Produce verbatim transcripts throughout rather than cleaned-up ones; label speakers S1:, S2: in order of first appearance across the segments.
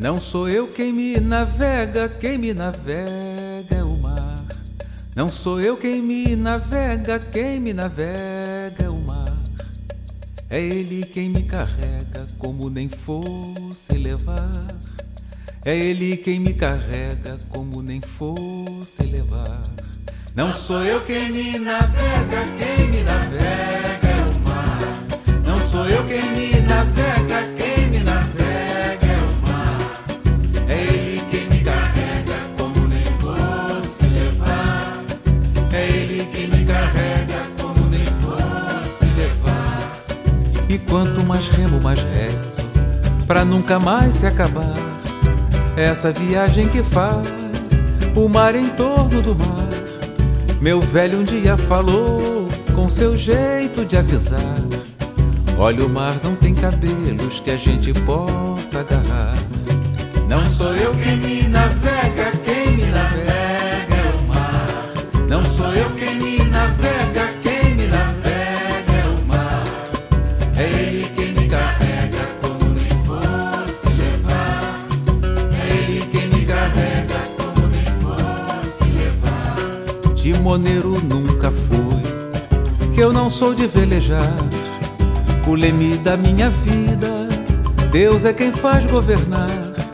S1: Não sou eu quem me navega, quem me navega é o mar. Não sou eu quem me navega, quem me navega é o mar. É ele quem me carrega como nem fosse levar. É ele quem me carrega como nem fosse levar. Não sou eu quem me navega, quem me navega é o mar. Não sou eu quem me navega, quem me navega é o mar. É ele quem me carrega como nem fosse levar. É ele quem me carrega como nem fosse levar. E quanto mais remo, mais rezo, pra nunca mais se acabar essa viagem que faz o mar em torno do mar. Meu velho um dia falou com seu jeito de avisar: olha, o mar não tem cabelos que a gente possa agarrar. Não sou eu quem me navega, quem me navega é o mar. Não sou eu quem me navega, quem me navega é o mar. É ele quem me carrega como nem fosse levar. É ele quem me carrega como nem fosse levar. Timoneiro nunca fui, que eu não sou de velejar. O leme da minha vida, Deus é quem faz governar.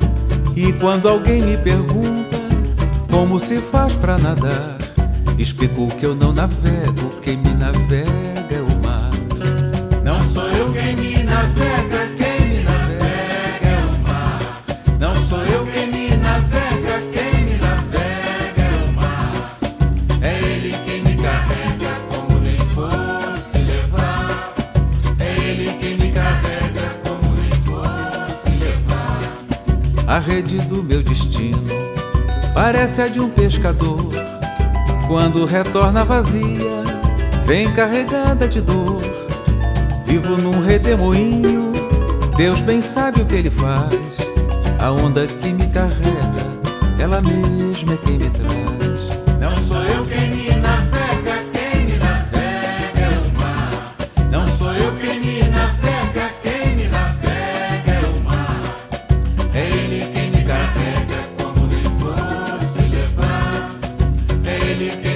S1: E quando alguém me pergunta como se faz pra nadar, explico que eu não navego, quem me navega é o mar. Não sou eu quem me navega, quem me navega é o mar. Não sou eu quem me navega, quem me navega é o mar. É ele quem me carrega como nem fosse levar. É ele quem me carrega como nem fosse levar. A rede do meu destino parece a de um pescador. Quando retorna vazia, vem carregada de dor. Vivo num redemoinho, Deus bem sabe o que ele faz. A onda que me carrega, ela mesma é quem me traz. Não sou eu quem me navega, quem me navega é o mar. Não sou eu quem me navega, quem me navega é o mar. É ele quem me carrega como nem fosse levar. É ele quem